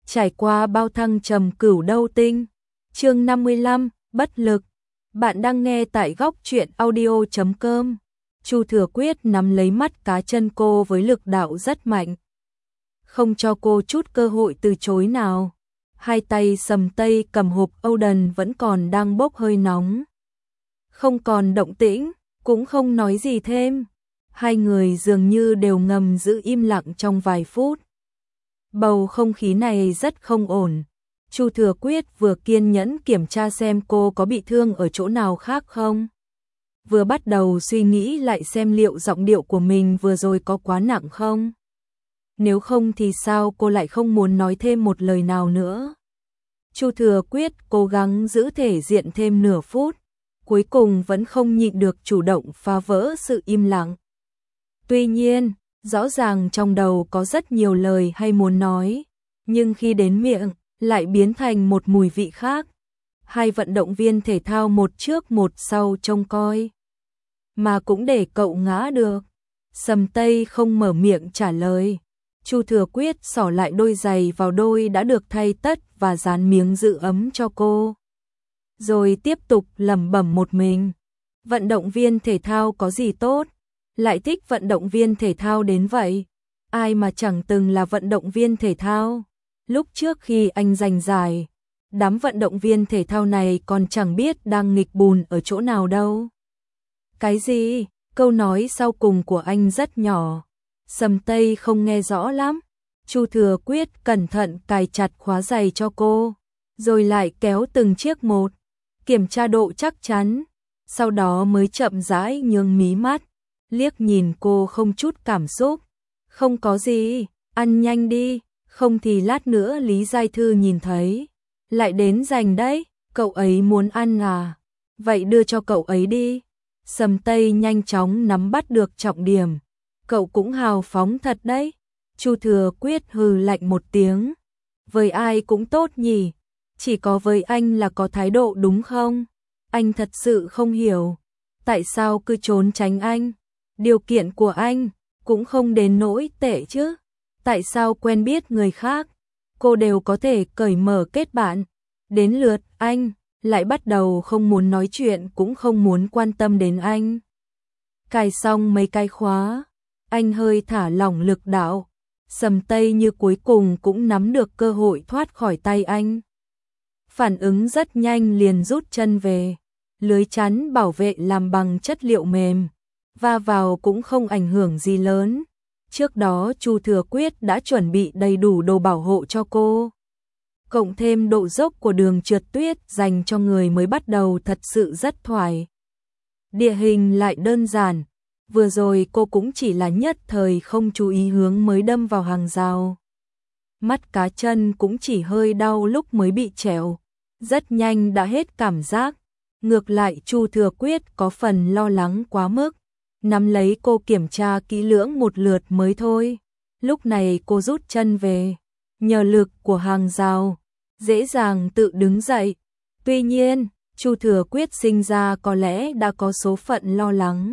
trải qua bao thăng trầm cửu đâu tinh. Chương 55, bất lực. Bạn đang nghe tại góc truyện audio.com. Chu Thừa Quyết nắm lấy mắt cá chân cô với lực đạo rất mạnh, không cho cô chút cơ hội từ chối nào. Hai tay Sầm Tây cầm hộp Oden vẫn còn đang bốc hơi nóng, không còn động tĩnh, cũng không nói gì thêm. Hai người dường như đều ngầm giữ im lặng trong vài phút. Bầu không khí này rất không ổn. Chu Thừa Quyết vừa kiên nhẫn kiểm tra xem cô có bị thương ở chỗ nào khác không, vừa bắt đầu suy nghĩ lại xem liệu giọng điệu của mình vừa rồi có quá nặng không. Nếu không thì sao cô lại không muốn nói thêm một lời nào nữa. Chu Thừa Quyết cố gắng giữ thể diện thêm nửa phút, cuối cùng vẫn không nhịn được chủ động phá vỡ sự im lặng. Tuy nhiên, rõ ràng trong đầu có rất nhiều lời hay muốn nói, nhưng khi đến miệng lại biến thành một mùi vị khác. Hai vận động viên thể thao một trước một sau trông coi, mà cũng để cậu ngã được. Sầm Tây không mở miệng trả lời. Chu Thừa Quyết xỏ lại đôi giày vào đôi đã được thay tất và dán miếng giữ ấm cho cô, rồi tiếp tục lẩm bẩm một mình. Vận động viên thể thao có gì tốt, lại thích vận động viên thể thao đến vậy? Ai mà chẳng từng là vận động viên thể thao. Lúc trước khi anh giành giải, đám vận động viên thể thao này còn chẳng biết đang nghịch bùn ở chỗ nào đâu. Cái gì? Câu nói sau cùng của anh rất nhỏ, Sầm Tây không nghe rõ lắm. Chu Thừa Quyết cẩn thận cài chặt khóa giày cho cô, rồi lại kéo từng chiếc một, kiểm tra độ chắc chắn, sau đó mới chậm rãi nhướng mí mắt, liếc nhìn cô không chút cảm xúc. Không có gì, ăn nhanh đi, không thì lát nữa Lý Giai Thư nhìn thấy, lại đến giành đấy. Cậu ấy muốn ăn à? Vậy đưa cho cậu ấy đi. Sầm Tây nhanh chóng nắm bắt được trọng điểm. Cậu cũng hào phóng thật đấy. Chu Thừa Quyết hừ lạnh một tiếng. Với ai cũng tốt nhỉ, chỉ có với anh là có thái độ đúng không? Anh thật sự không hiểu, tại sao cứ trốn tránh anh? Điều kiện của anh cũng không đến nỗi tệ chứ. Tại sao quen biết người khác, cô đều có thể cởi mở kết bạn, đến lượt anh lại bắt đầu không muốn nói chuyện cũng không muốn quan tâm đến anh. Cài xong mấy cái khóa, anh hơi thả lỏng lực đạo. Sầm Tây như cuối cùng cũng nắm được cơ hội thoát khỏi tay anh. Phản ứng rất nhanh liền rút chân về. Lưới chắn bảo vệ làm bằng chất liệu mềm, va vào cũng không ảnh hưởng gì lớn. Trước đó Chu Thừa Quyết đã chuẩn bị đầy đủ đồ bảo hộ cho cô, cộng thêm độ dốc của đường trượt tuyết dành cho người mới bắt đầu thật sự rất thoải. Địa hình lại đơn giản, vừa rồi cô cũng chỉ là nhất thời không chú ý hướng mới đâm vào hàng rào. Mắt cá chân cũng chỉ hơi đau lúc mới bị trèo, rất nhanh đã hết cảm giác. Ngược lại Chu Thừa Quyết có phần lo lắng quá mức, nắm lấy cô kiểm tra kỹ lưỡng một lượt mới thôi. Lúc này cô rút chân về, nhờ lực của hàng rào, dễ dàng tự đứng dậy. Tuy nhiên, Chu Thừa Quyết sinh ra có lẽ đã có số phận lo lắng.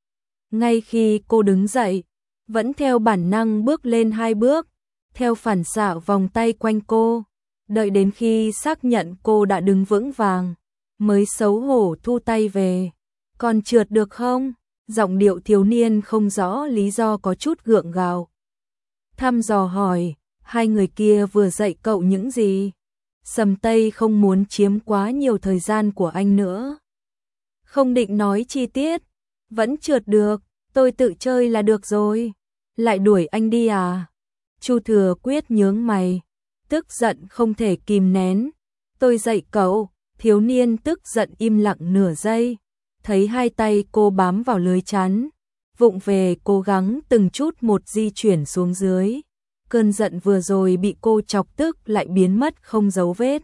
Ngay khi cô đứng dậy, vẫn theo bản năng bước lên 2 bước, theo phản xạ vòng tay quanh cô, đợi đến khi xác nhận cô đã đứng vững vàng, mới xấu hổ thu tay về. Còn trượt được không? Giọng điệu thiếu niên không rõ lý do có chút gượng gạo. Thăm dò hỏi, hai người kia vừa dạy cậu những gì? Sầm Tây không muốn chiếm quá nhiều thời gian của anh nữa, không định nói chi tiết. Vẫn trượt được, tôi tự chơi là được rồi. Lại đuổi anh đi à? Chu Thừa Quyết nhướng mày, tức giận không thể kìm nén. Tôi dạy cậu. Thiếu niên tức giận im lặng nửa giây, thấy hai tay cô bám vào lưới chắn, vụng về cố gắng từng chút một di chuyển xuống dưới. Cơn giận vừa rồi bị cô chọc tức lại biến mất không dấu vết.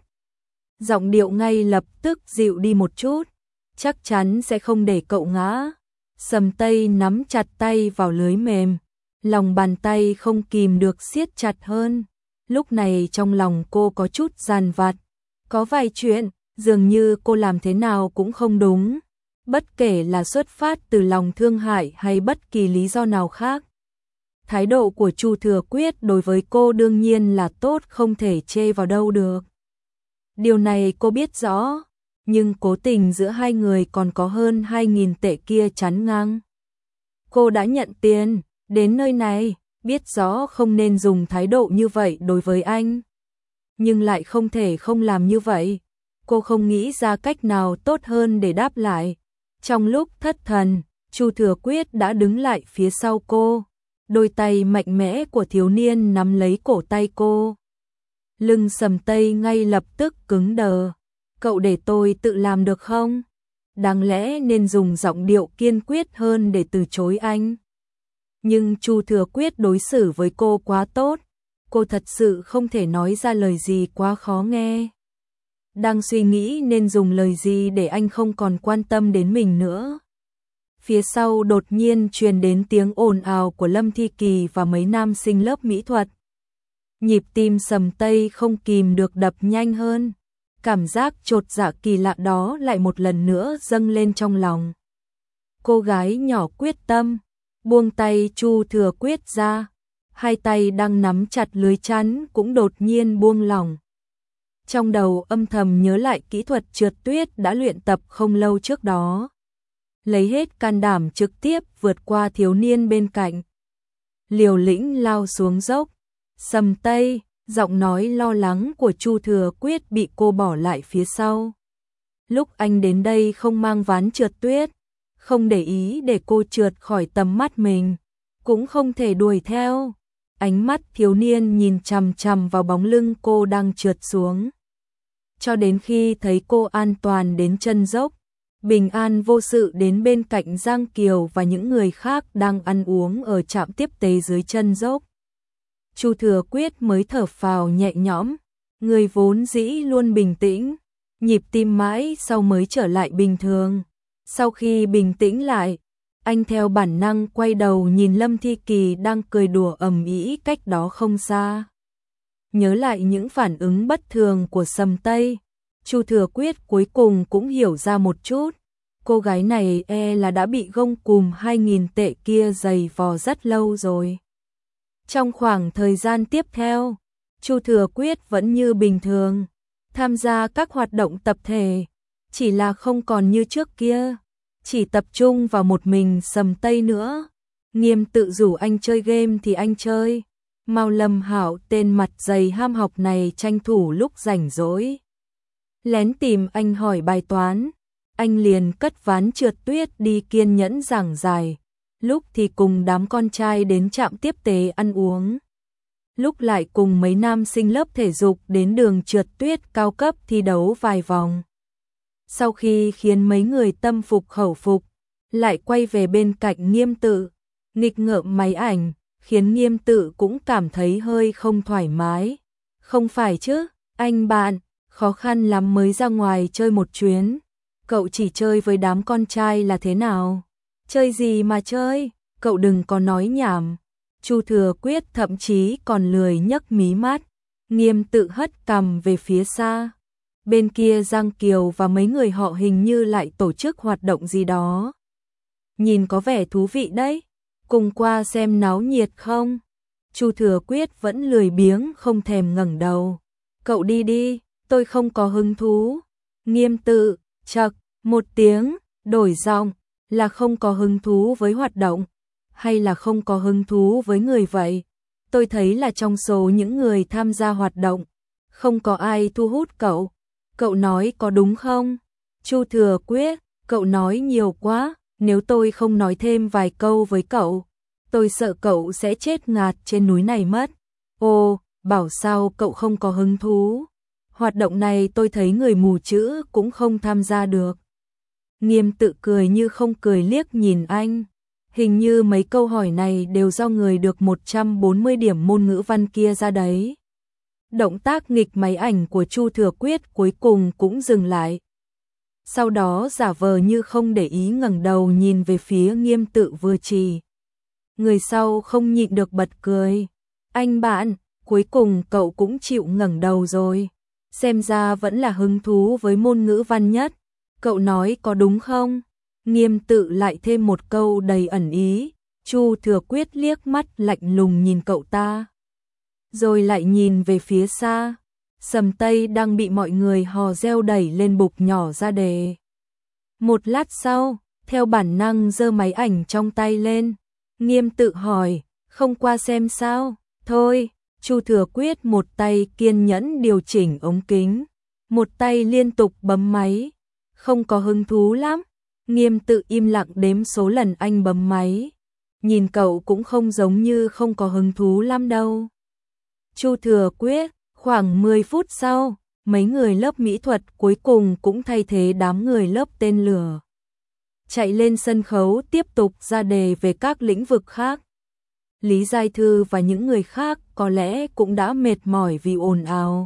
Giọng điệu ngay lập tức dịu đi một chút. Chắc chắn sẽ không để cậu ngã. Sầm Tây nắm chặt tay vào lưới mềm, lòng bàn tay không kìm được siết chặt hơn. Lúc này trong lòng cô có chút dằn vặt, có vài chuyện dường như cô làm thế nào cũng không đúng, bất kể là xuất phát từ lòng thương hại hay bất kỳ lý do nào khác. Thái độ của Chu Thừa Quyết đối với cô đương nhiên là tốt, không thể chê vào đâu được. Điều này cô biết rõ, nhưng cố tình giữa hai người còn có hơn 2.000 tệ kia chắn ngang. Cô đã nhận tiền, đến nơi này, biết rõ không nên dùng thái độ như vậy đối với anh. Nhưng lại không thể không làm như vậy. Cô không nghĩ ra cách nào tốt hơn để đáp lại. Trong lúc thất thần, Chu Thừa Quyết đã đứng lại phía sau cô. Đôi tay mạnh mẽ của thiếu niên nắm lấy cổ tay cô. Lưng Sầm Tây ngay lập tức cứng đờ. Cậu để tôi tự làm được không? Đáng lẽ nên dùng giọng điệu kiên quyết hơn để từ chối anh. Nhưng Chu Thừa Quyết đối xử với cô quá tốt. Cô thật sự không thể nói ra lời gì quá khó nghe. Đang suy nghĩ nên dùng lời gì để anh không còn quan tâm đến mình nữa. Phía sau đột nhiên truyền đến tiếng ồn ào của Lâm Thi Kỳ và mấy nam sinh lớp mỹ thuật. Nhịp tim Sầm Tây không kìm được đập nhanh hơn. Cảm giác chột dạ kỳ lạ đó lại một lần nữa dâng lên trong lòng. Cô gái nhỏ quyết tâm, buông tay Chu Thừa Quyết ra. Hai tay đang nắm chặt lưới chắn cũng đột nhiên buông lỏng. Trong đầu âm thầm nhớ lại kỹ thuật trượt tuyết đã luyện tập không lâu trước đó. Lấy hết can đảm trực tiếp vượt qua thiếu niên bên cạnh. Liều lĩnh lao xuống dốc. Sầm Tây, giọng nói lo lắng của Chu Thừa Quyết bị cô bỏ lại phía sau. Lúc anh đến đây không mang ván trượt tuyết, không để ý để cô trượt khỏi tầm mắt mình, cũng không thể đuổi theo. Ánh mắt thiếu niên nhìn chằm chằm vào bóng lưng cô đang trượt xuống. Cho đến khi thấy cô an toàn đến chân dốc, bình an vô sự đến bên cạnh Giang Kiều và những người khác đang ăn uống ở trạm tiếp tế dưới chân dốc. Chu Thừa Quyết mới thở phào nhẹ nhõm, người vốn dĩ luôn bình tĩnh, nhịp tim mãi sau mới trở lại bình thường. Sau khi bình tĩnh lại, anh theo bản năng quay đầu nhìn Lâm Thi Kỳ đang cười đùa ầm ĩ cách đó không xa. Nhớ lại những phản ứng bất thường của Sầm Tây, Chu Thừa Quyết cuối cùng cũng hiểu ra một chút. Cô gái này là đã bị gông cùm 2.000 tệ kia giày vò rất lâu rồi. Trong khoảng thời gian tiếp theo, Chu Thừa Quyết vẫn như bình thường, tham gia các hoạt động tập thể, chỉ là không còn như trước kia, chỉ tập trung vào một mình Sầm Tây nữa. Nghiêm tự rủ anh chơi game thì anh chơi. Mao Lâm Hạo tên mặt dày ham học này tranh thủ lúc rảnh rỗi lén tìm anh hỏi bài toán, anh liền cất ván trượt tuyết đi kiên nhẫn giảng giải. Lúc thì cùng đám con trai đến trạm tiếp tế ăn uống, lúc lại cùng mấy nam sinh lớp thể dục đến đường trượt tuyết cao cấp thi đấu vài vòng. Sau khi khiến mấy người tâm phục khẩu phục, lại quay về bên cạnh Nghiêm Tự, nghịch ngợm máy ảnh, khiến Nghiêm Tự cũng cảm thấy hơi không thoải mái. Không phải chứ, anh bạn, khó khăn lắm mới ra ngoài chơi một chuyến. Cậu chỉ chơi với đám con trai là thế nào? Chơi gì mà chơi, cậu đừng có nói nhảm. Chu Thừa Quyết thậm chí còn lười nhấc mí mắt. Nghiêm Tự hất cằm về phía xa. Bên kia Giang Kiều và mấy người họ hình như lại tổ chức hoạt động gì đó. Nhìn có vẻ thú vị đấy, cùng qua xem náo nhiệt không? Chu Thừa Quyết vẫn lười biếng không thèm ngẩng đầu. Cậu đi đi, tôi không có hứng thú. Nghiêm Tự, chậc, một tiếng, đổi giọng, là không có hứng thú với hoạt động, hay là không có hứng thú với người vậy? Tôi thấy là trong số những người tham gia hoạt động, không có ai thu hút cậu. Cậu nói có đúng không? Chu Thừa Quyết, cậu nói nhiều quá, nếu tôi không nói thêm vài câu với cậu, tôi sợ cậu sẽ chết ngạt trên núi này mất. Ồ, bảo sao cậu không có hứng thú? Hoạt động này tôi thấy người mù chữ cũng không tham gia được. Nghiêm Tự cười như không cười liếc nhìn anh. Hình như mấy câu hỏi này đều do người được 140 điểm môn ngữ văn kia ra đấy. Động tác nghịch máy ảnh của Chu Thừa Quyết cuối cùng cũng dừng lại. Sau đó giả vờ như không để ý ngẩng đầu nhìn về phía Nghiêm Tự vừa chỉ. Người sau không nhịn được bật cười. Anh bạn, cuối cùng cậu cũng chịu ngẩng đầu rồi. Xem ra vẫn là hứng thú với môn ngữ văn nhất. Cậu nói có đúng không? Nghiêm Tự lại thêm một câu đầy ẩn ý. Chu Thừa Quyết liếc mắt lạnh lùng nhìn cậu ta, rồi lại nhìn về phía xa. Sầm Tây đang bị mọi người hò reo đẩy lên bục nhỏ ra đề. Một lát sau, theo bản năng giơ máy ảnh trong tay lên, Nghiêm Tự hỏi, không qua xem sao? Thôi, Chu Thừa Quyết một tay kiên nhẫn điều chỉnh ống kính, một tay liên tục bấm máy, không có hứng thú lắm. Nghiêm Tự im lặng đếm số lần anh bấm máy, nhìn cậu cũng không giống như không có hứng thú lắm đâu. Chu Thừa Quyết, khoảng 10 phút sau, mấy người lớp mỹ thuật cuối cùng cũng thay thế đám người lớp tên lửa, chạy lên sân khấu tiếp tục ra đề về các lĩnh vực khác. Lý Giai Thư và những người khác có lẽ cũng đã mệt mỏi vì ồn ào.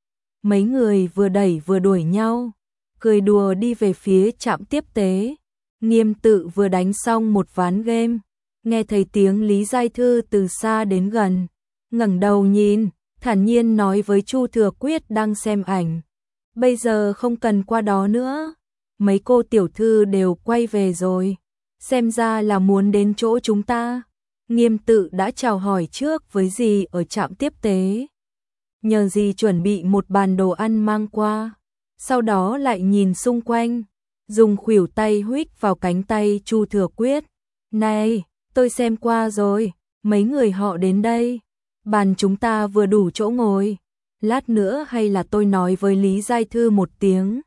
Mấy người vừa đẩy vừa đuổi nhau, cười đùa đi về phía trạm tiếp tế. Nghiêm Tự vừa đánh xong một ván game, nghe thấy tiếng Lý Giai Thư từ xa đến gần, ngẩng đầu nhìn, thản nhiên nói với Chu Thừa Quyết đang xem ảnh, bây giờ không cần qua đó nữa, mấy cô tiểu thư đều quay về rồi, xem ra là muốn đến chỗ chúng ta. Nghiêm Tự đã chào hỏi trước với dì ở trạm tiếp tế, nhờ dì chuẩn bị một bàn đồ ăn mang qua, sau đó lại nhìn xung quanh, dùng khuỷu tay huých vào cánh tay Chu Thừa Quyết. Này, tôi xem qua rồi, mấy người họ đến đây, bàn chúng ta vừa đủ chỗ ngồi, lát nữa hay là tôi nói với Lý Giai Thư một tiếng,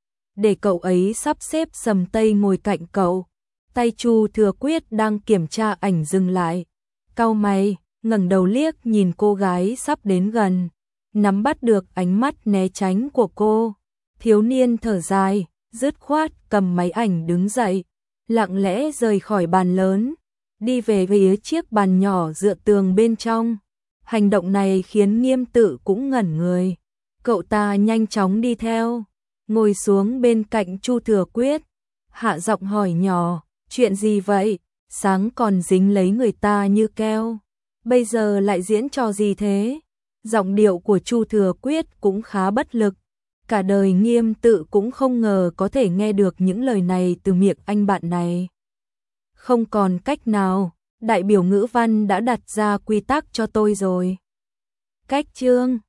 để cậu ấy sắp xếp Sầm Tây ngồi cạnh cậu. Tay Chu Thừa Quyết đang kiểm tra ảnh dừng lại, cau mày, ngẩng đầu liếc nhìn cô gái sắp đến gần, nắm bắt được ánh mắt né tránh của cô. Thiếu niên thở dài, dứt khoát cầm máy ảnh đứng dậy, lặng lẽ rời khỏi bàn lớn, đi về phía chiếc bàn nhỏ dựa tường bên trong. Hành động này khiến Nghiêm Tự cũng ngẩn người. Cậu ta nhanh chóng đi theo, ngồi xuống bên cạnh Chu Thừa Quyết, hạ giọng hỏi nhỏ, chuyện gì vậy? Sáng còn dính lấy người ta như keo, bây giờ lại diễn trò gì thế? Giọng điệu của Chu Thừa Quyết cũng khá bất lực. Cả đời Nghiêm Tự cũng không ngờ có thể nghe được những lời này từ miệng anh bạn này. Không còn cách nào, đại biểu ngữ văn đã đặt ra quy tắc cho tôi rồi. Cách chương